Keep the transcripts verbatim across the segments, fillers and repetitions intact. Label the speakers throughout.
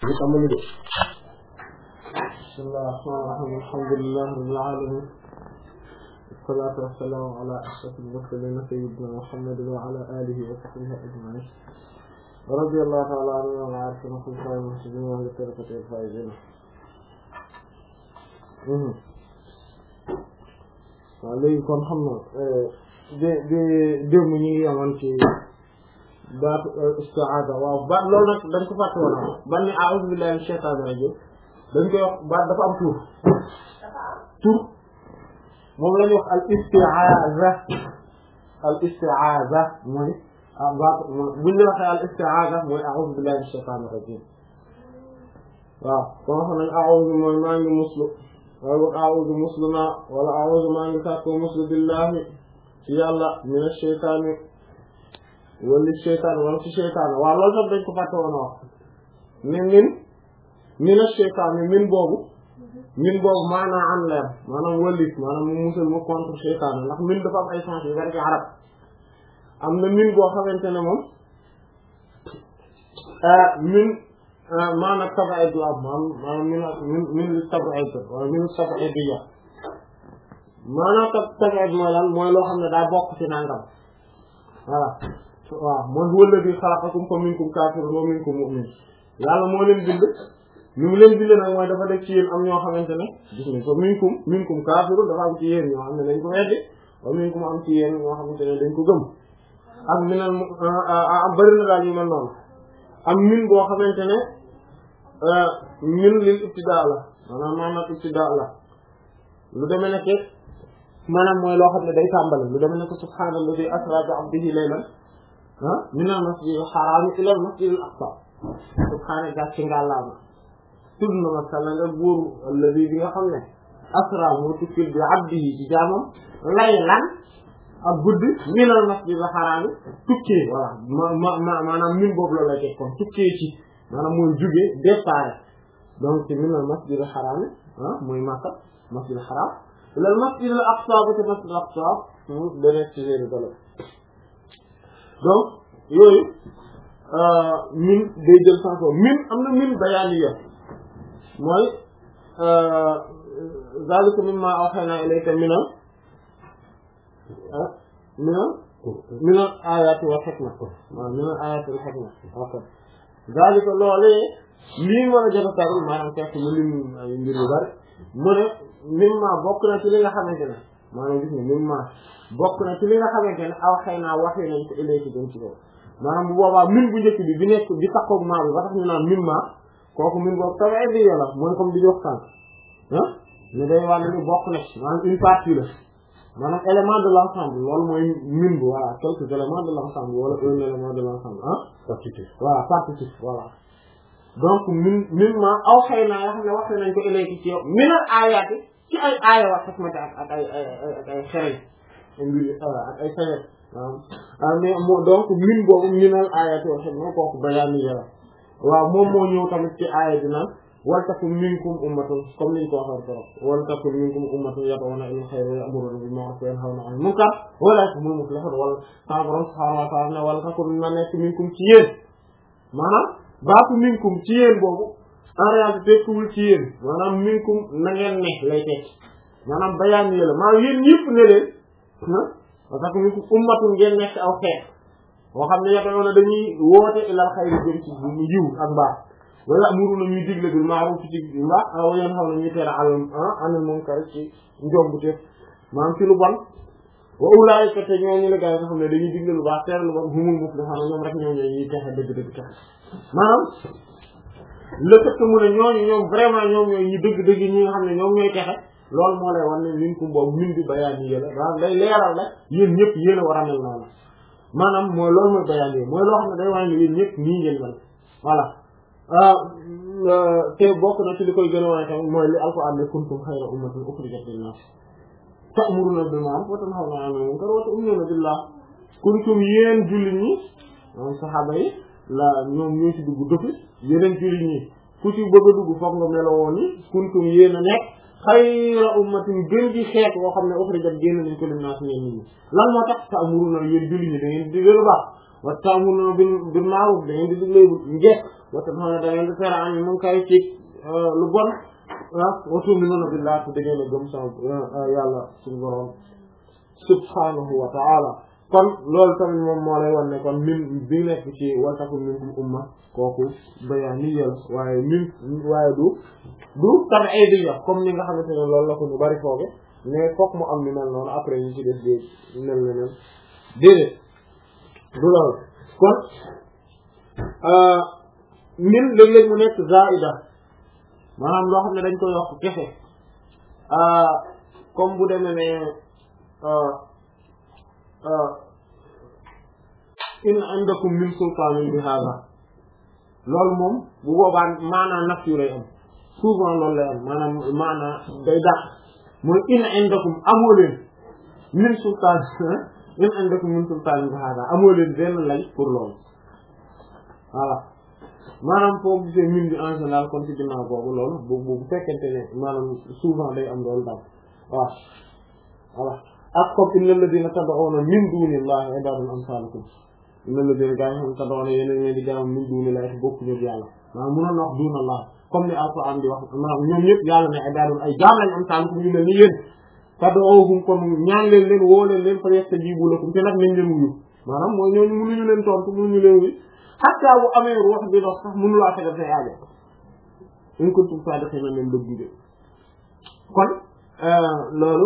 Speaker 1: bismillahir rahmanir rahim alhamdulillahi rabbil alamin wassalatu wassalamu ala ashrafil mursalin sayyidina muhammadin wa ala alihi wa sahbihi ajma'in radiyallahu ta'ala anhu wa arsalna fil khayri muslimin wa tariqatil faizin waaw léegi kon xam na de de démb ñu ngi amoon ci baatu isti'aada waaw baat loolu nag dañ ko fàtte woon ban ni a'uuzu billahi minash shaytaanir rajiim dañ koy wax baat dafa am tur tur moom la ñuy wax al isti'aaza al isti'aaza mooy baat buñ la waxee al isti'aaza mooy a'uuzu billahi minash shaytaanir rajiim waaw kon xam nañ a'uuzu mooy maa ngi muslu waaye boog a'uuzu muslu naa wala a'uuzu maa ngi sàkku muslu billahi ci yàlla minash shaytaani wala seytaan wala ci seytaan waaw loolu sax dañ ko fàtte woon wax mais min mina seytaan yi min boobu min boobu maanaam an leer maanaam wëllit maanaam mu musal mu contre seytaan ndax min dafa am ay sens yu bari ci arab am na min boo xamante ne moom min maanaam tabaid la maanaam min min min li tabaid wala min tabaid ya maanaam tab tabaid mooy lan mooy loo xam ne daa bokk ci nangam voilà waaw mooy wëla bi xalaqakum fa minkum kaafirun wa minkum mu'min yàlla moo leen bind ñu mu leen bind nag mooy dafa def ci yéen am ñoo xamante ne gis nga fa minkum minkum kaafirun dafa am ci yéen ñoo xam ne dañ ko weddi wa minkum am ci yéen ñoo xamante ne dañ ko gëm ak minal am bëri na daal yu mel noonu am min boo xamante ne min lil ibtidaa la maanaam maanaam ibtidaa la lu demee nekk maanaam mooy loo xam ne day tàmbali lu demee nekk subhaanallazi asraa bi abdihi laylan ah minal masjidil haraami ilal masjidil aqsaa subhaana gàcce ngàllaama tudd na ma sàlla nga buuru alladi bi nga xam ne asra moo tukkil bi abdihi ci jaamam laylan ak guddi minal masjidil haraami tukkee voilà ma ma maanaam min boobu la lay teg kon tukkee ci maanaam mooy jugee départ donc ci minal masjidil haraami ah mooy Makka masjidil haraam ilal masjidil aqsaa ba ca masjidil aqsaa mu beneen ci léegi dala donc yooyu min day jël sens min am na min bayaaniya mooy zalika mimmaa awhaynaa ilayka minal minal minal aayaati wal hikma waaw minal aayaati wal hikma ok zalika loolee lii mën a jot a tari maanaam fekk mu lim ay mbir yu bari mu ne mimmaa bokk na ci li nga xamante ne maanaam gis nga mimmaa bokk na ci li nga xamante ne awhaynaa waxee nañ ko ilayka jëm ci loolu maanaam bu boobaa min bu njëkk bi bi nekk bi takkoog maa bi ba tax ñu naan min maa kooku min boobu tawee bi la mooy comme di jox sànq ah ne day wax ne bokk na ci maanaam une partie la maanaam élément de l'ensemble loolu mooy min bu voilà quelques éléments de l'ensemble wala un élément de l'ensemble ah partitif voilà partitif voilà donc min min maa awhaynaa yoo xam ne waxee nañ ko ilayka ci yow minal aayaati ci ay aaya wax xikmati ak ak ay ak ay xereñ ak ay xereñ waaw mais donc min boobu minal aayaati wal hikma kooku bayaani la waaw moom moo ñëw tamit ci aaya bi naan wal takum minkum ummatun comme niñ ko waxee trop wal takum minkum ummatun yad'una ilal khayri wa ya'muruna bil ma'ruf wa yanhawna 'anil munkar wa ulaa'ika humul muflihun wala sama borom subhaanahu wa ta'aala ne wal takum na nekk minkum ci yéen maanaam baatu minkum ci yéen boobu en réalité tekkiwul ci yéen maanaam minkum na ngeen ne lay tekki maanaam bayaani la maanaam yéen ñëpp ne leen parce que minkum ummatun ngeen nekk aw xeet boo xam ne yad'una dañuy woote ilal xayri jëm ci yiw ak mbaax wala amuruna ñuy digle bil ma'ruf ci mbaax aw yeen xam ne ñuy tere anil munkar ci njombute maanaam ci lu bon wa ulaa'ika te ñooñu la gaa yi nga xam ne dañuy digle lu baax tere lu bon humul muflihun ñoom rek ñoo ñuy texe dëgg-dëgg texe maanaam le fait que mu ne ñooñu ñoom vraiment ñoom ñooy ñu dëgg-dëgg ñi nga xam ne ñoom ñooy texe loolu moo lay wan ne minkum boobu min bi bayaani yëla waaw day leeral la yéen ñëpp yéen a war a mel noonu maanaam mooy loolu mooy bayaani yi mooy loo xam ne day wane ne yéen ñëpp nii ngeen mel voilà te bokk na ci li koy gën a wane tamit mooy li alquran ne kuntum xayra ummatin ukhrijat linnaas ta'muruna bil ma'ruf wa tanhawna 'anil munkar wa tu'minuna billah kuntum yéen jullit ñi moom saxaaba yi la ñoom ñoo ci dugg dëpp yeneen jullit ñi ku ci bëgg a dugg foog nga meloo woon ni kuntum yéen a nekk xayra ummatin gën di xeet woo xam ne ukhrijat génn nañ ko linnaas ñeen nit ñi lan moo tax ta'muruna yéen jullit ñi da ngeen di digle lu baax wa ta'muruna bil ma'ruf da ngeen di digle njekk wa tanhawna da ngeen di tere anil munkar ci lu bon wa tu'minuna billahi da ngeen a gëm sa yàlla suñu borom subhanahu wa ta'ala kon loolu tamit moom moo lay wan ne kon min bi nekk ci wa takum minkum umma kooku bayaaniyya la waaye min waaye du du tab'idiyya comme ni nga xamante ne loolu la ko ñu bari fooge mais fokk mu am ni mel noonu après ñu ci def dé mel ne nen déedéet du loolu kon min léeg-léeg mu nekk zaida maanaam loo xam ne dañ ko yokk kese comme bu demee ne in indakum min sultanin bi hada loolu moom bu boobaa maanaam naf yu lay am souvent loolu lay am maanaam maanaam day dàq mooy in indakum amoo leen min sultan in indakum min sultanin bi hada amoo leen benn lay pour loolu voilà maanaam foo gisee min bi en général kon ci ginnaaw boobu loolu bu bu fekkente ne maanaam souvent day am loolu daal waaw voilà ak comme innal ladina tad'una min dunillahi ibadun amsalukum innal ladina gaa yi xam tad'una yeneen leen di jaam min dunillahi bokku ñu yàlla maanaam mënoon wax dunallah comme ni alquran di wax maanaam ñoom ñëpp yàlla ne ibadun ay jaam lañ amsalukum ñu mel ni yéen tad'uhum kon ñaan leen leen woo leen leen fa yastajibu lakum te nag nañ leen wuyu maanaam mooy ñooñu mënuñu leen tontu mënuñu leen wuyu hatta bu amee ruux bi dox sax mënu laa tegal say aajo in kuntum sadiqina leen dëgg kon loolu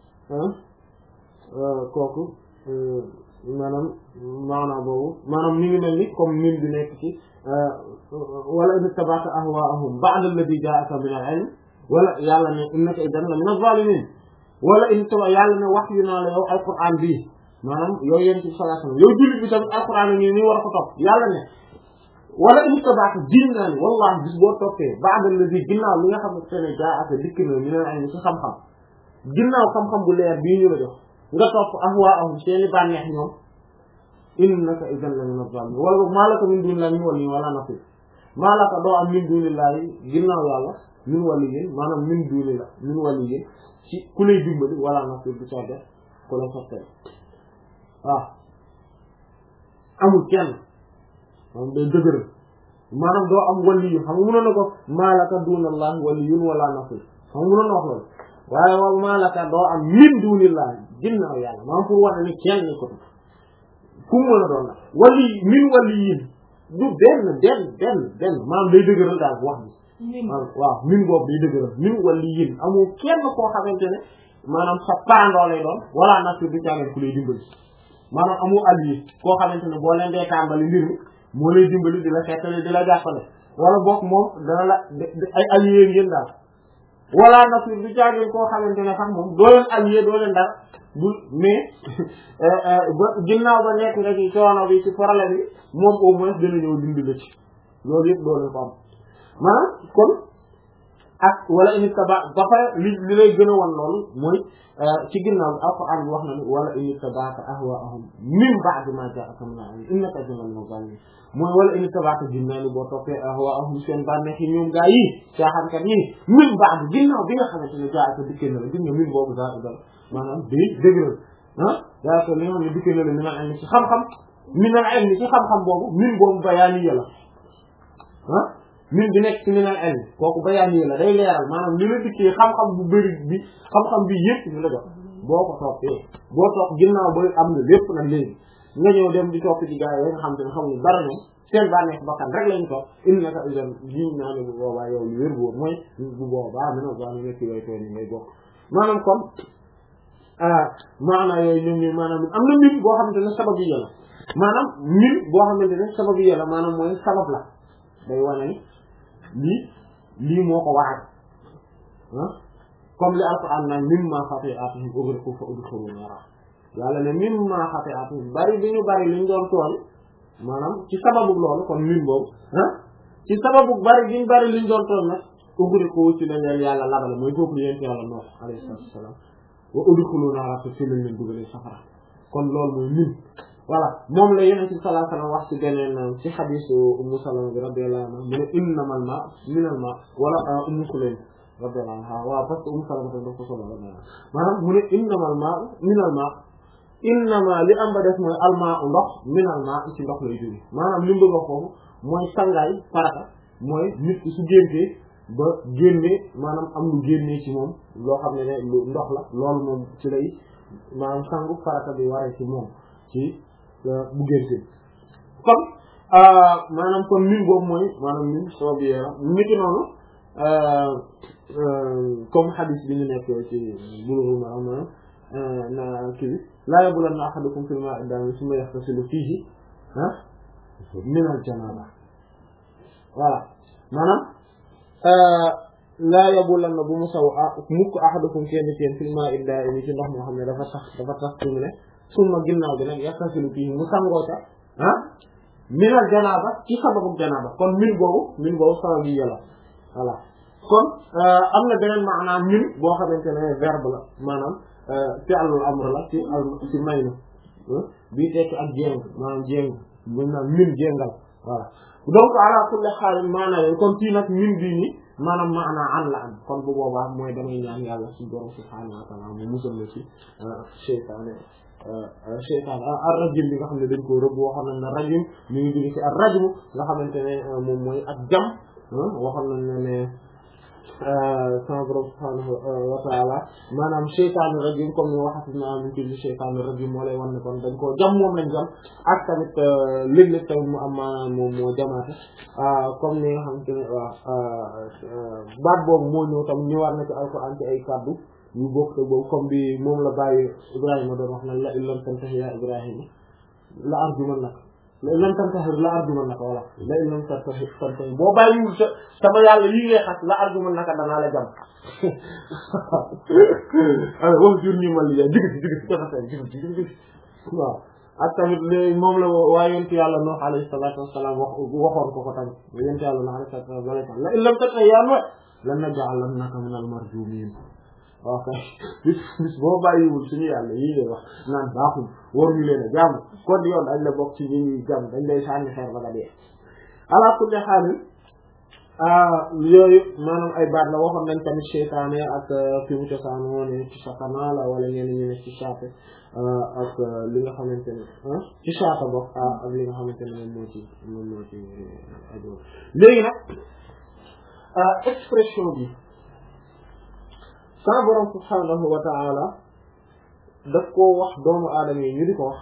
Speaker 1: kooku maanaam maanaam boobu maanaam ni ngi mel ni comme min bi nekk ci wala in ittaba'ta ahwaa'ahum ba'da alladhi jaa'aka min al-'ilm wala yàlla ne innaka idan la min az-zalimin wala in ittaba yàlla ne wax yu naa la yow alquran bii maanaam yow yéen ci sallallahu alayhi wasallam yow jullit bi tamit alquran a ngi nii war a ko topp yàlla ne wala in ittaba'ta din naa ni wallahi bis boo toppee ba'da alladhi ginnaaw li nga xam ne ne jaa'aka dikk na min al-'ilm ci xam-xam ginnaaw xam-xam bu leer bii ñu la jox nga topp ahwaa'ahum seeni bànneex ñoom innaka idan la min az-zalimin wala boog maalaka min dunillahi min waliyyin wala nasir maalaka doo am min dunillahi ginnaaw yàlla min waliyyin maanaam min dunillah min waliyyin ci ku lay dimbali wala nasir du ca def ku lay sottee waaw amul kenn moom day dëgër maanaam doo am waliyyu xam nga mënoon na ko maalaka dunallahi waliyyun wala nasir xam nga mënoon na wax loolu waaye wal maalaka doo am min dunillahi ginnaaw yàlla maanaam pour wane ni kenn ni ko ku mu mën a doon nag wali min waliyin du benn benn benn benn maanaam day dëgëral daal wax bi waaw min boobu day dëgëral min waliyin amul kenn koo xamante ne maanaam sa parandoo lay doon wala nasir du caageen ku lay dimbali maanaam amul allié koo xamante ne boo leen dee tàmbali mbir mi moo lay dimbali di la xettali di la jàppale wala boog moom dana la ay allié ngeen daal wala nasir du caageen koo xamante ne sax moom doo leen allié doo leen dara bu mais ba ginnaaw ba nekk nga ci coono bi ci problème bi moom au moins dina ñëw dindi la ci loolu yëpp doo leen ko am maanaam kon ak wala in ittaba ba pare li li lay gën a wan loolu mooy ci ginnaaw bi alquran bi wax na ni wala in ittaba'ta ahwaa'ahum min ba'di ma jaa'aka min al-'ilm innaka idan la min az-zalimin mooy wala in ittaba'ta ginnaaw boo toppee ahwaa'ahum seen bànneex yi ñoom gaa yi caaxaankat yi min ba'di ginnaaw bi nga xamante ne jaa'aka dikkee na la gis nga min boobu daa dal maanaam day dëgëral ah daa ko li nga xam ne dikkee na la min al-'ilm ci xam-xam min al-'ilm ci xam-xam boobu min boobu bayaaniya la ah min bi nekk ci min al-'ilm kooku bayaaniya la day leeral maanaam li la dikkee xam-xam bu bëri bi xam-xam bi yëpp ñu la jox boo ko toppee boo topp ginnaaw ba am na lépp nag léegi nga ñëw dem di topp ci gaa yi nga xam te ne xamuñu dara ñoom seen bànneex bakkan rek lañu topp innaka idan jiñ naa ne bu boobaa yow lu wér boobu mooy bu boobaa mën a baax nekk way toon yi ngay bokk maanaam comme maanaam yooyu ñoom ñu maanaam am na min boo xamante ne sabab yi la maanaam min boo xamante ne sabab yi la maanaam mooy sabab la day wane ni lii lii moo ko waral ah comme li alquran naan mimma xati'atihim ughriqu fa udkhilu naara yàlla ne mimma xati'atihim bari bi ñu bari liñ doon tool maanaam ci sababu loolu kon min boobu ah ci sababu bari bi ñu bari liñ doon tool nag ughriqu ci la leen yàlla labale mooy foofu yéen ci yàlla Nuux alayhi salaam wa udkhilu naara te ci lañ leen dugalee safara kon loolu mooy min voilà moom la Yonent bi sallallahu alayhi wa sallam wax ci beneen ci hadiisu Ummu Salama bi radiyallahu anha mu ne innamal maa'u minal maa' wala Ummu Sulaym radiyallahu anha waaw parce que Ummu Salama tam daf ko solo maanaam mu ne innamal maa'u minal maa' innama li am ba def mooy almaa u ndox min almaa ci ndox lay jóge maanaam li mu bëgg a foofu mooy sangaay farata mooy nit ki su géntee ba génnee maanaam am lu génnee ci moom loo xam ne ne lu ndox la loolu moom ci lay maanaam sangu farata bi waree ci moom ci bu géntee kon maanaam kon min boobu mooy maanaam min soo bi yera niki noonu comme hadith bi ñu nekk ci Bulughul Maram na kii bi laa yabulanna ahadukum fil maa'i daa'im summa yaghtasilu fiihi min al-janaaba voilà maanaam laa yabulanna bu mu saw mukk ahadukum kenn ci yéen fil maa'i daa'im ci ndox moo xam ne dafa tax dafa tax fi mu ne summa ginnaaw bi nag yaghtasilu fiihi mu sangoo ca ah min al-janaaba ci sababu janaaba kon min boobu min boobu sababu yi yàlla voilà kon am na beneen maanaam min boo xamante ne verbe la maanaam fi'lul amr la ci ci maynu bii tekki ak jéng maanaam jéng buñ naan min jéngal voilà donc ala kulli haal maanaa yooyu kon fii nag min bii nii maanaam maanaa an la am kon bu boobaa mooy damay ñaan yàlla suñu borom subhaanahu wa ta'aala mu musal na ci seytaane seytaane ar-rajim bi nga xam ne dañ ko rëbb waxoon nañ ne rajim mi ngi jóge ci ar-rajmu nga xamante ne moom mooy ak jam waxoon nañ ne ne sama borom subhaanahu wa ta'ala maanaam sheytaanu rajim comme ni waxati na am ci sheytaanu rajim moo lay wan ne kon dañ koo jam moom lañ jam ak tamit léeg-léeg tamit mu am maanaam moom moo jamaate comme ni nga xamante ne waaw baat boobu moo ñëw tam ñëwaat na ci alquran ci ay kaddu yu bokk te boobu comme bi moom la bàyyi Ibrahima doon wax na la illam tantahi ya Ibrahima la arjumannaka la illam tantahi la arjumannaka wala la illam tantahi tantahi boo bàyyiwul sa sama yàlla yi ngay xas la arjumannaka danaa la jam alors wax jur ñu mal li digg ci digg ci defate digg ci digg waaw ak tamit léegi moom la waa yonent yàlla Nuh alayhi salaatu wassalaam wax waxoon ko ko tamit yonent yàlla Nuh alayhi salaatu wassalaam la illam tantahi ya Nuh lanaj'alannaka minal marjumiin waaw kay bis bis boo bàyyiwul suñu yàlla yii ngay wax naan baaxul waruñu leen a jàmm kon yoon dañ la bokk ci ñi ñuy jàmm dañ lay sànni xeer ba nga dee ala kulli haal yooyu maanaam ay baat la waxoon nañ tamit seytaane ak fi mu cosaanoo ne ci sakana la wala ñenn ñi ne ci saate ak li nga xamante ne ci saata bokk ak li nga xamante ne moom moo ci moom moo ci aju léegi nag expression bi sa borom subhaanahu wa ta'ala daf koo wax doomu aadama yi ñu di ko wax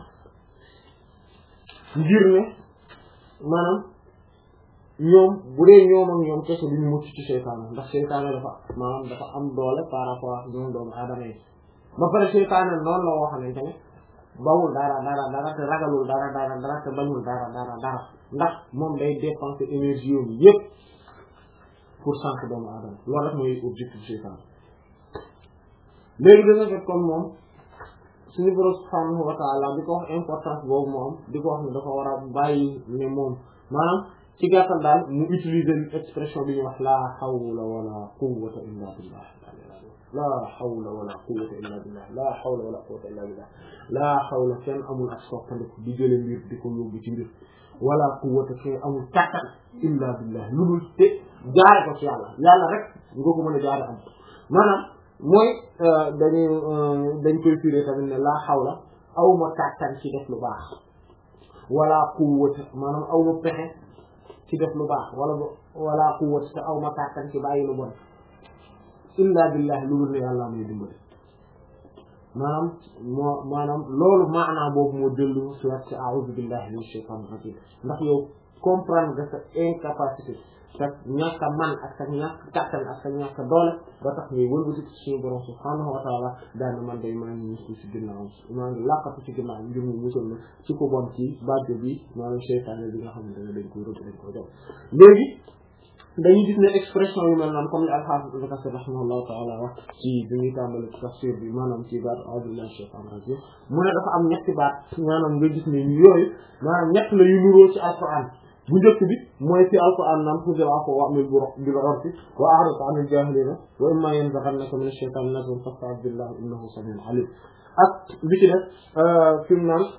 Speaker 1: ngir ne maanaam ñoom bu dee ñoom ak ñoom kese duñu mucc ci seytaane ndax seytaane dafa maanaam dafa am doole par rapport ak ñoom doomu aadama yi ba pare seytaane noonu la woo xamante ne bawul dara dara dara te ragalul dara dara dara te bañul dara dara dara ndax moom day dépenser énergie yooyu yépp pour sànq doomu aadama loolu rek mooy objectif seytaane léegi dana fekk comme moom suñu borom subhaanahu wa ta'ala di ko wax importance boobu moom di ko wax ne dafa war a bàyyi ne moom maanaam ci gàttal daal mu utiliser expression bi ñuy wax la hawla wala quwwata illa billah la hawla wala quwwata illa billah la hawla wala quwwata illa billah la hawla kenn amul ak soppandiku di jële mbir di ko yóbbu ci mbir wala quwwata kenn amul kàttan illa billah lu dul te jaare ko ci yàlla yàlla rek nga ko mën a jaare am maanaam mooy dañuy dañ koy firé tamit ne laa xawla aw ma kàttan ci def lu baax wala quwwata maanaam aw ma pexe ci def lu baax wala wala quwwata te aw ma kàttan ci bàyyi lu bon illa billahi lu dul ne yàlla may dimbali maanaam moo maanaam loolu maanaa boobu moo dellu si waat ci a'udhu billahi minash shaytanir rajim ndax yow comprendre nga sa incapacité sa ñàkk a man ak sa ñàkk kàttan ak sa ñàkk doole ba tax ngay wëlbati ci suñu borom subhaanahu wa ta'ala daana man day maa ngi musul ci ginnaaw maa ngi làqatu ci ginnaaw ngir mu musal na ci ko bon ci bàjjo bi maanaam seytaane bi nga xamante ne dañ koy rëbb dañ koy def léegi dañuy gis ne expression yu mel noonu comme ni al-Hafiz Ibn Kathir rahimahullahu ta'ala wax ci bi ñuy tàmbali tafsir bi maanaam ci baat a'uuzu billahi minash shaytaanir rajiim mu ne dafa am ñetti baat maanaam nga gis ne yooyu maanaam ñett la yu nuroo ci alquran bu njëkk bi mooy ci alquran naan xudil afwa wa'mur bil urfi wa a'rid 'anil jaahiliina wa immaa yanzaghannaka minash shaytaani nazghun fasta'idh billahi innahu samii'un 'aliim ak bi ci def fi mu naan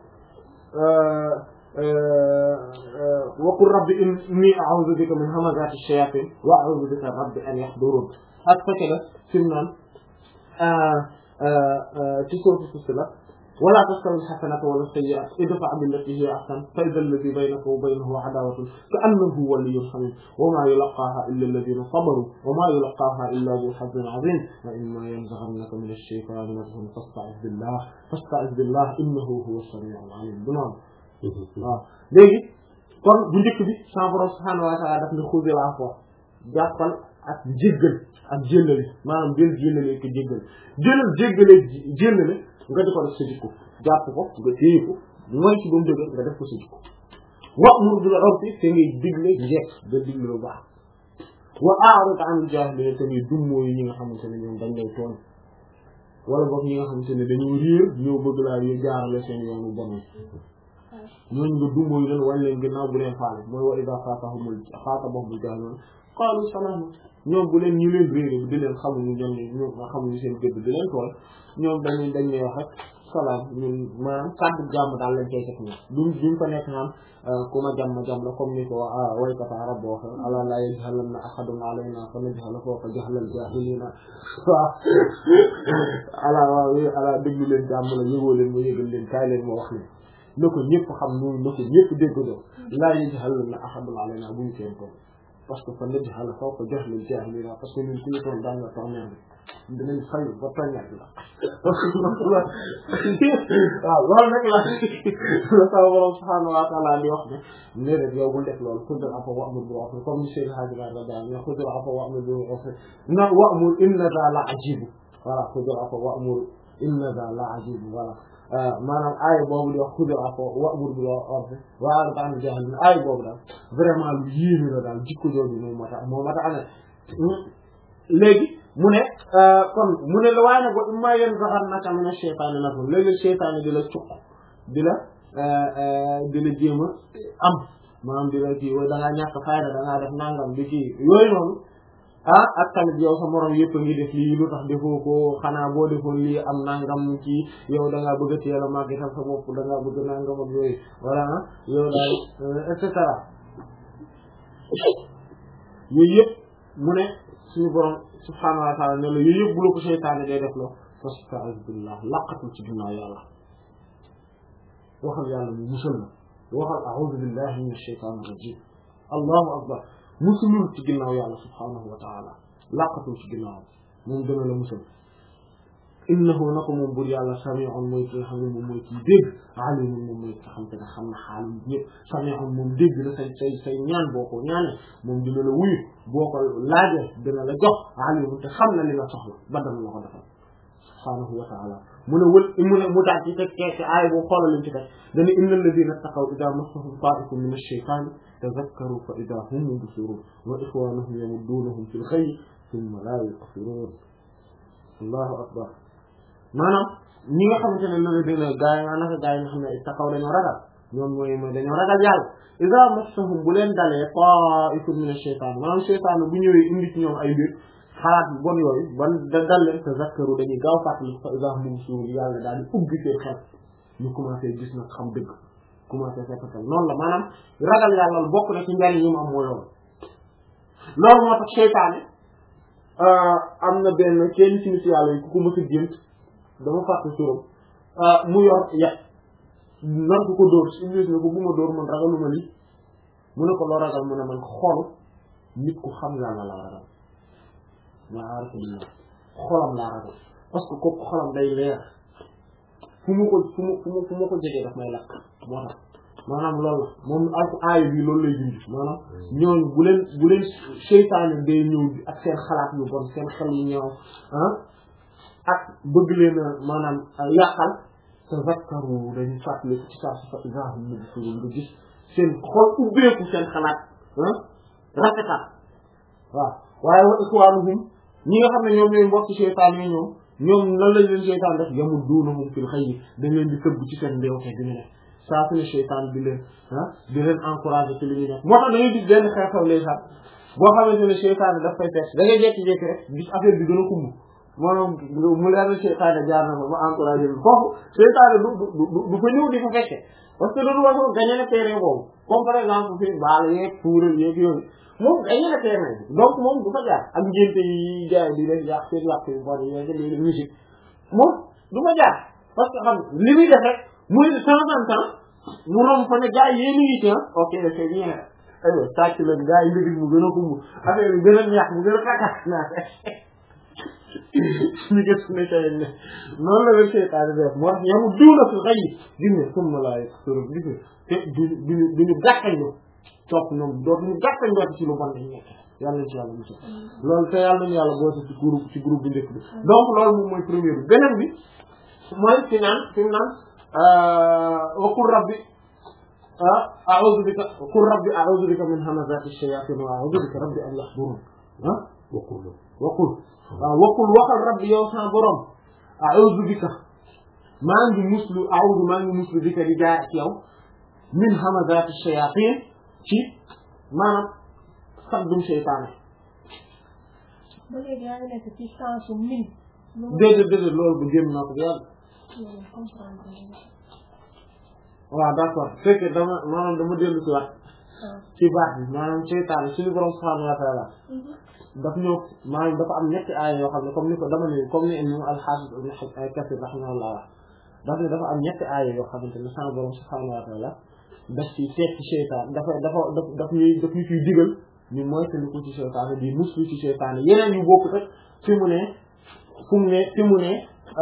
Speaker 1: wa qul rabbi inni a'uuzu bika min hamazaati shayaatiin wa a'uuzu bika rabbi an yahduruun ak fekk la fi mu naan ci sourate Fussilat wala tastawi al-hasanatu wala as-sayyi'atu idfa' billati hiya ahsan fa idha alladhi baynaka wa baynahu 'adawatun ka'annahu waliyyun hamim wa ma yulaqaha illa alladhina sabaru wa ma yulaqaha illa dhu hazzin 'azim wa imma yanzaghannaka min ash-shaytani nazghun fasta'iz billah fasta'iz billah innahu huwa as-sami'ul 'alim dunam waaw léegi kon bu njëkk bi sa borom subhanahu wa ta'ala daf ne xudil afwa jàppal ak jéggal ak jéllale maanaam jël jéllale ko jéggal jëlal jéggale jéllale nga di ko def sa jikko jàpp ko nga téye ko mooy ci ba mu dëgër nga def ko sa jikko wa'mur bil 'urfi te ngay digle njekk nga digle lu baax wa a'rid 'anil jaahiliin te ngay dummóoyu ñi nga xamante ne ñoom dañ lay tooñ wala boog ñi nga xamante ne dañoo réer ñoo bëgg laa yo jaarale seen yoonu bon ñooñu nga dummóoyu leen wañ leen ginnaaw bu leen faale mooy wa idhaa xaatabahumul xaatabahumul jaahiluun qaalu salaama ñoom bu leen ñu leen réeré bi di leen xamuñu ñoom ñoom xamuñu seen gëdd di leen tool ñoom dañuy dañ lay wax rek salaam ñun maanaam kàddu jàmm daal lañ koy def ñoom duñ duñ ko nekk naan ku ma jàmm jàmm la comme ni ko waykata arab boo waxe alaa laa yajhalanna ahadun alaynaa fa najhala fawqa jahlal jaahiliina waaw alaa waaw alaa déglu leen jàmm la yëgoo leen ma yëgal leen kaay leen ma wax leen na ko ñëpp xam noonu na ko ñëpp dégg do laa yajhalanna ahadun alaynaa bu ñu kenn ko parce que fa najhala fawqa jahlil jaahiliina parce que ñun suñu toon daan la torneer bi dinañ fay ba torneer bi la waaw loolu rek la la sa borom subhaanahu wa ta'aala di wax ne ne rek yow bul def loolu xudil afwa wa'mur bil 'urfi comme Cheikh Hadji Bara daal ne xudil afwa wa'mur bil 'urfi na wa'mur inna dha la ajibu voilà xudil afwa wa'mur inna dha la ajibu voilà maanaam aaya boobu di wax xudil afwa wa'mur bil 'urfi wa a'rid 'anil jaahiliin aaya boobu daal vraiment lu yéeme la daal jikko jooju moom moo tax moo ma tax amee léegi mu ne kon mu ne la waaye nag wa imma yanzaghannaka mina shaytaani nazghun léegi shaytaani di la cuq di la di la jéem a am maanaam di la kii da ngaa ñàkk fayda da ngaa def nangam di kii yooyu noonu ah ak tamit yow sa morom yëpp a ngi def lii lu tax defoo ko xanaa boo defoon lii am nangam ci yow da ngaa bëgg a teel a màggital sa bopp da ngaa bëgg nangam ak yooyu voilà yow daal et cetera yooyu yëpp mu ne suñu borom subhaanahu wa ta'ala ne la yooyu yëpp bu la ko seytaane day def loo fasta'iz billah laqatul ci ginnaaw yàlla waxal yàlla mu musal na waxal a'uudu billahi minash shaytaanir rajiim allahu akbar musulul ci ginnaaw yàlla subhaanahu wa ta'ala laqatul ci ginnaaw moom dana la musal innahu nako moom bur yàlla sami'un mooy ki nga xam ne moom mooy kii dégg alimun moom mooy ki nga xam te ne xam na xaal yi ñëpp sami'un moom dégg na say say say ñaan boo ko ñaane moom dina la wuyu boo ko laajee dina la jox alimun te xam na li nga soxla ba dana la ko defal subhaanahu wa ta'ala mu ne wël mu ne mu daal ci teg ci aaya boo xoolal leen ci teg dana innal ladina taqaw idha massahum ta'ifun min ash-shaytani tadhakkaru fa idha hum mubsirun wa ikhwanuhum yamuddunahum fil ghayyi thumma la yuqsirun allahu akbar maanaam ñi nga xamante ne loolu dina gaa yi naka gaa yi nga xam ne taqaw dañoo ragal ñoom mooy mooy dañoo ragal yàlla idha massahum bu leen dalee ta'ifun min ash-shaytan maanaam shaytan bu ñëwee indi ci ñoom ay mbir xalaat bu bon yooyu ban da dal leen tazakkaru dañuy gaaw fàttali fa idha hum mubsirun yàlla daal di ubbi seen xel ñu commencé gis nag xam dëgg commencé fekkatal noonu la maanaam ragal yàlla bokk na ci njariñ yi mu am mooy loolu loolu moo tax shaytan am na benn kenn ci nit yàlla yi ku ko mës a gént dama fàtte turam mu yor yat nar ko ko dóor si iblis ne ko bu ma dóor man ragaluma li mu ne ko loo ragal mu ne man xolu nit ku xam yàlla laa ragal maa arata billah xolam laa ragal parce que kooku xolam day leer fu mu ko fu mu fu mu fu mu ko jegee daf may lakk moo tax maanaam loolu la moom ak aaya bi loolu lay dindi maanaam ñooñu bu leen bu leen seytaane day ñëw ak seen xalaat yu bon seen xel yu ñëw ah ak bëgg leen maanaam yàqal tazakkaru dañu fàttali ci saa su fa idaa hum mubsiruun nga gis seen xol ubbeeku seen xalaat ah rafetal waaw waaye wa ikhwaanuhum ñi nga xam ne ñoom ñooy mbokk seytaan yi ñoom ñoom lan lañ leen seytaan def yamudduunahum fil xayri dañ leen di tëbb ci seen mbéewte bi ñu ne saa su ne seytaan di leen ah di leen encouragé ci li ñu nekk moo tax da ngay gis benn xew-xew lay sax boo xamante ne seytaan daf fay fekk da ngay jékki-jékki rek gis affaire bi gën a kumb maanaam mu leer na seytaane jaar na fa ba encouragé bi foofu seytaane du du du fa ñëw di fa fekke parce que de toute façon gagné na terrain boobu comme par exemple fii baal yeeg tuural yeeg yooyu moom gagné na terrain bi donc moom du fa jaar ak ngénte yi jaay di leen yàq seen yàq yu bari yeeg di musique moom du fa jaar parce que xam li muy def rek muy de temps en temps mu romb fa ne gars yi yéen ngi ci ok c'est bien aywa sàcc leen gars yi léegi mu gën a kumb affaire bi gën a ñaax mu gën a tàkkat naa ñu gis ne tey ne noonu la leen seytaane def moo tax yamu diw na fi xëy gis nga comme laay soro gis nga te du duñu duñu gàttañu topp ñoom dootuñu gàttañ dooti ci lu bon dañ nekk yàlla nañ ci yàlla mucc loolu te yàlla nañu yàlla boote ci groupe ci groupe bu njëkk bi donc loolu moom mooy premier bi beneen bi mooy fi naan fi mu naan waqul rabbi a'udhu bika qul rabbi a'udhu bika min hamazati shayatin wa a'udhu bika rabbi an yahdurun ah waqul waqul waaw waqul waxal rabbi yow sa borom a'udhu bika maa ngi muslu a'udhu maa ngi muslu bika di jaar ci yow min hamazati shayatin ci maanaam saddum seytaane
Speaker 2: ba léegi yaa ngi nekk ci sensu min
Speaker 1: déedéet déedéet loolu bu jéem naa ko yàlla waaw d'accord c'est que dama maanaam dama dellu ci wax ci baax bi maanaam seytaane suñu borom subhanahu wa ta'ala daf ñëw maanaam dafa am ñetti aaya yoo xam ne comme ni ko dama ne comme ni imam al-Hafiz ibn Kathir rahimahullah wax daf ne dafa am ñetti aaya yoo xamante ne sama borom subhanahu wa ta'ala daf ci seet ci seytaane dafa dafa daf daf ñuy daf ñu ciy digal ñu moytandi ko ci seytaane di muslu ci seytaane yeneen yu bokk rek fi mu ne fu mu ne fi mu ne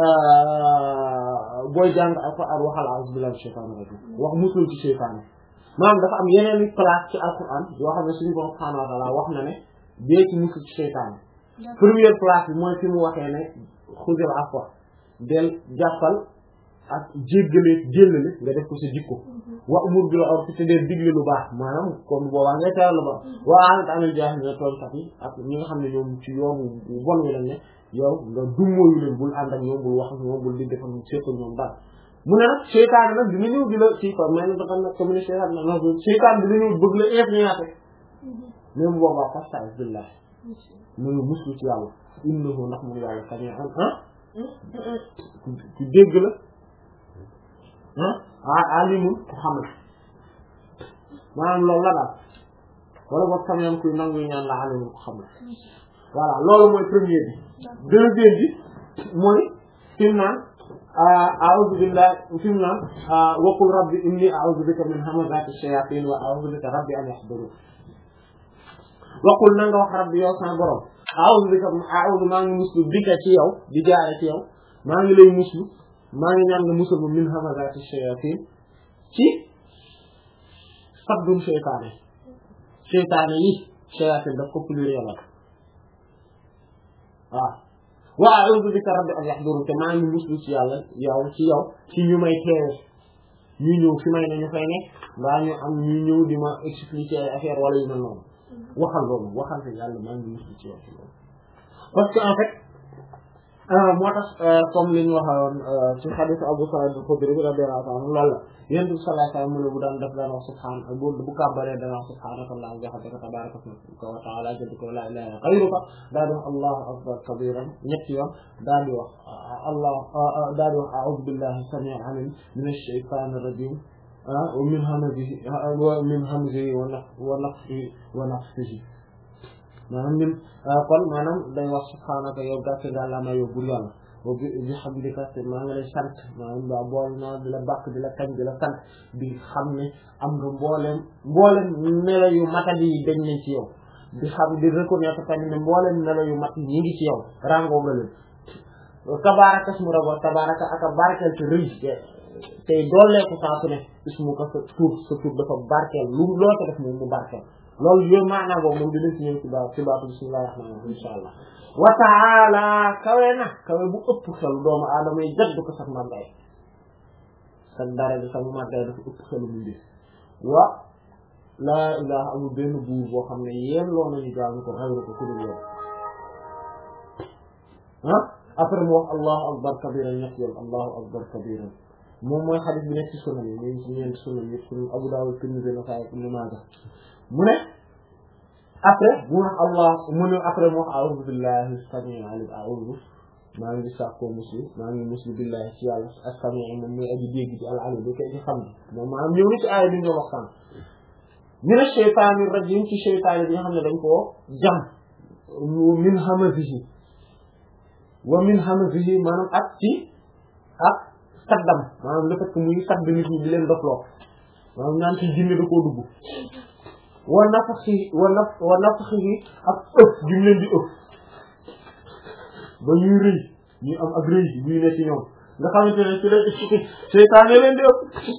Speaker 1: booy jàng alquran waxal a'uuzu billahi minash shaytaanir rajiim wax muslu ci seytaane maanaam dafa am yeneen place ci alquran yoo xam ne suñu borom subhaanahu wa ta'aala wax na ne dee ci muslu ci seytaane première place bi mooy fi mu waxee ne xuzil afwa del jàppal ak jéggale jéllale nga def ko sa jikko wa umur bil urf te dee digle lu baax maanaam comme boobaa ngay tere lu baax wa a'rid anil jaahiliina tooñkat yi ak ñi nga xam ne ñoom ci yoonu bon wi lañ ne yow nga dummóoyu leen bul ànd ak ñoom bul wax ak ñoom bul di defal seet ak ñoom dara mu ne nag seytaane nag dina ñëw di la ci ko mais dafa nag comme ne seytaane nag seytaane dina ñëw bëgg la influencer même boobaa fasta'idh billah mu ngi muslu ci yàlla innahu ndax mu yàlla sami'un ah ku dégg la ah alimun ku xam la maanaam loolu la daal wala boog sami'un kuy nangu ñaan la alimun ku xam la voilà loolu mooy premier bi deuxième bi mooy fi mu naan a'udhu billahi fi mu naan wa qul rabbi inni a'udhu bika min hamazati shayatin wa a'udhu bika rabbi an yahdurun wa qul na nga wax rabbi yow sama borom a'udhu bika a'udhu maa ngi muslu bika ci yow di jaare ci yow maa ngi lay muslu maa ngi ñaan nga musal ma min hamazati shayatin ci saddum seytaane seytaane yi shayatin daf ko pluriel la waaw wa a'udhu bika rabbi an yahdurun te maa ngi muslu ci yàlla yow ci yow ci ñu may teewe ñu ñëw fi may ne ñu fay ne mbaa ñu am ñu ñëw di ma expliquer affaire wala yu mel noonu waxal loolu waxal te yàlla maa ngi muslu ci yow ci loolu parce que en fait moo tax comme li ñu waxoon ci hadith Abu Sa'id al-Khudri radiyallahu anhu loolu la Yonent bi sallallahu alayhi wa sallam mu ne bu daan def daan wax subhaan bu bu kàbbaree daan wax subhaanallahi wa bihamdihi tabaaraka wa ta'aala jadduka wa laa ilaaha ghayruka daal di wax allahu akbar kabiiran ñetti yoon daal di wax allah daal di wax a'uuzu billahi samii'il 'aliim minash shaytaanir rajiim wa min hamazihi wa min hamzihi wa nafthihi wa nafthihi maanaam ñun kon maanaam day wax subhaanaka yow gàcce ngàllama yow bur yàlla bo bi bi hamdika te maa ngi lay sant maanaam waa bool naa di la bàkk di la kañ di la sant di xam ne am nga mbooleem mbooleem melo yu matadi yi dañ ne ci yow di xam di reconnaître tamit ne mbooleem melo yu mat yi ñi ngi ci yow rangoo nga leen tabaaraka ismu rabbika tabaaraka aka barkeel te rëy tey dooleeku saa su ne ismuka sa tur sa tur dafa barkeel lu loo ko def moom mu barkeel loolu yooyu maanaam boobu moom dinañ ci ñëw ci baa ci baatu bismillahir rahmanir rahim insha allah wa ta'ala kawe na kawe bu ëpp xel doomu aadama yi jaddu ko sax màggaay sax dara bi sax màggaay dafa ëpp xelu mu ngi wa laa ilaha amul benn buur boo xam ne yéen loo nañu jaamu ko xayru ko ku dul yow ah après mu wax allahu akbar kabiran ñett yoon allahu akbar kabiran moom mooy xadis bi nekk ci sunan yi léegi ci ñeenti sunan yëpp sunan Abu Dawud Tirmidhi Nasaa'i Ibn Maaja mu ne après mu wax allah mu ne après mu wax a'uuzu billahi as-samii'il 'aliim a'uuzu maa ngi sàkkoo muslu maa ngi muslu billahi ci yàlla as-samii'i moom mooy aji dégg ci al-'aliim da koy ci xam moom maanaam ñëw na ci aaya bi ñu wax sànq mina shaytaani rajiim ci shaytaani bi nga xam ne dañ koo jam min hamazihi wa min hamazihi maanaam ak ci ak saddam maanaam le fait que muy sadd nit ñi di leen dofloo maanaam ñaan ci jinne da koo dugg wa nafaxi wa naf wa nafaxi ak ëpp gi mu leen di ëpp ba ñuy rëy ñu am ak rëy buy ne ci ñoom nga xamante ne ci leen seytaane leen di ëpp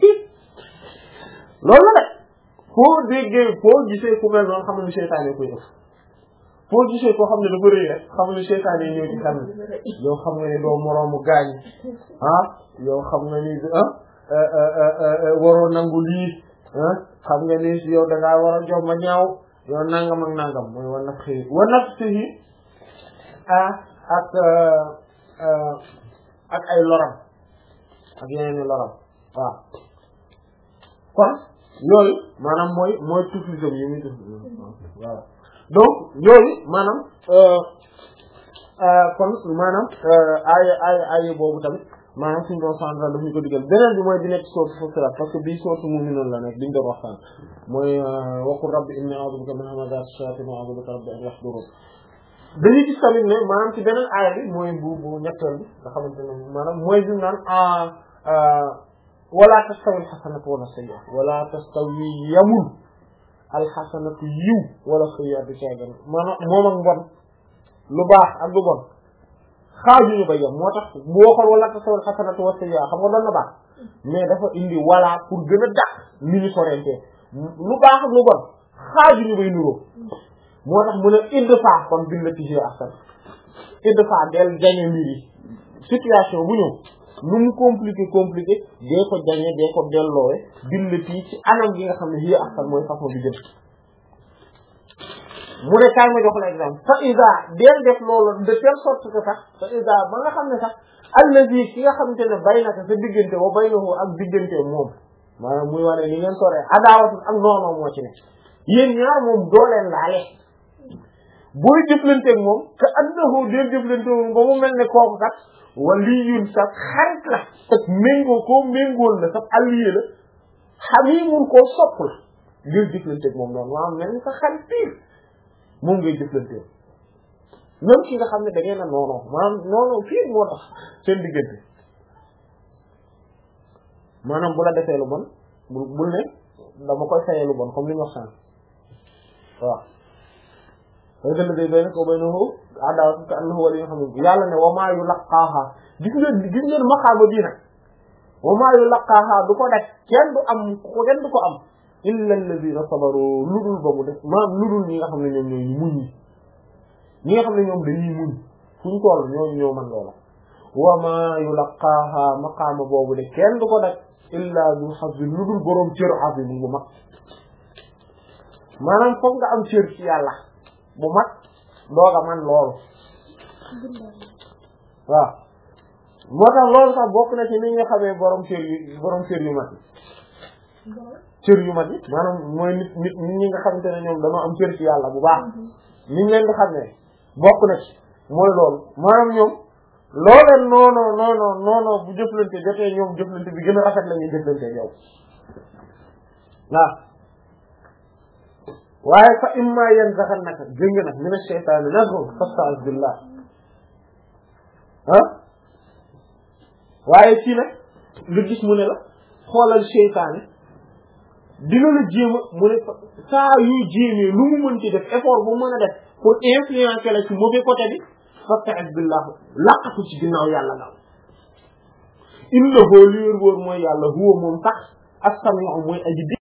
Speaker 1: loolu la foo déggee foo gisee ku mel noonu xam ne seytaane koy ëpp foo gisee koo xam ne dafa rëy rek xam ne seytaane ñëw ci xam ne yow xam nga ne doo moroomu gaañ ah yow xam nga ni ah waroo nangu lii ah xam nga ni yow da ngaa war a jox ma ñaaw yow nangam ak nangam mooy war na xëy war na xëy ah ak ak ay loram ak yeneen i loram waaw kon yooyu maanaam mooy mooy tuflisam yi muy tuf voilà donc yooyu maanaam kon maanaam aaya aaya aaya boobu tamit maanaam suñu doon central daf ñu ko digal beneen bi mooy di nekk sourate Fussilat parce que bii sourate Mu'minun la nekk diñ doon waxtaan mooy waqul rabbi inni a'udhu bika min hamazati shayatin wa a'udhu bika rabbi an yahdurun dañuy gis tamit ne maanaam ci beneen aaya bi mooy bu bu ñetteel bi nga xamante ne maanaam mooy bi naan wala tastawi alxasanatu wala sayyi'a wala tastawi yamul alxasanatu yiw wala sayyi'a du caagan maanaam moom ak mbon lu baax ak lu bon xaajuñu ba yem moo tax bu waxoon wala tastawi alxasanatu wala sayyi'a xam nga doon na baax mais dafa indi wala pour gën a dàq ni ñu sorente lu baax ak lu bon xaajuñu bay nuroo moo tax mu ne idfa kon billati hiya ahsan idfa del gañe mbir yi situation bu ñëw nu mu compliqué compliqué dee ko jañe dee ko delloowe billati ci anam gi nga xam ne hiya ahsan mooy façon bi gën mu ne kaay ma jox la exemple fa ida del def loolu de telle sorte que sax fa ida ba nga xam ne sax allazi ki nga xamante ne bay naka sa diggante wa baynahu ak diggante moom maanaam muy wane ni ngeen soree adaawatu ak noonoo moo ci ne yéen ñaar moom doo leen laale booy jëflanteeg moom te annahu deel jëflante moom ba mu mel ne kooku kat waliyun sa xarit la te méngoo koo méngool la sa allié la xamimun koo sopp la deel jëflanteeg moom noonu maanaam mel ni sa xarit piir moom ngay jëflanteeg même ki nga xam ne da ngeen a noonoo maanaam noonoo fii moo tax seen diggante maanaam bu la defee lu bon bul bul ne dama koy fayee lu bon comme li ñu wax sànq waaw day dënd day bay ne ko bay na xoo addawa ka annahu wali nga xam ne yàlla ne wa maa yulaqqaaha gis ngeen gis ngeen maqaama bii nag wa maa yulaqqaaha du ko def kenn du am ko kenn du ko am illa alladhina sabaru ludul ba mu def maanaam ludul ñi nga xam ne ñoom ñooy ñu muñ ñi ñi nga xam ne ñoom dañuy muñ fuñ toll ñoom ñoo man loola wa maa yulaqqaaha maqaama boobu de kenn du ko def illa du hazin ludul boroom cër azim bu mag maanaam foog nga am cër ci yàlla bu mag dooga man loolu waaw moo tax loolu sax bokk na ci ni nga xamee borom cër yu borom cër yu mag yi cër yu mag yi maanaam mooy nit nit ñi nga xamante ne ñoom dañoo am cër ci yàlla bu baax niñ leen di xam ne bokk na ci mooy loolu maanaam ñoom looleen noono noono noono bu jëflante jotee ñoom jëflante bi gën a rafet la ñuy jëflante yow waaw waaye fa imma yanzaghannaka jëng nag mina shaytaani nazghun fasta'idh billah ah waaye fii nag nga gis mu ne la xoolal seytaane dina la jéem a mu ne saa yu jéemee lu mu mën ci def effort bu mën a def pour influencer la ci mauvais côté bi fasta'idh billah laqatu ci ginnaaw yàlla daal innahu li wóor mooy yàlla huwa moom sax as-sami'u mooy aji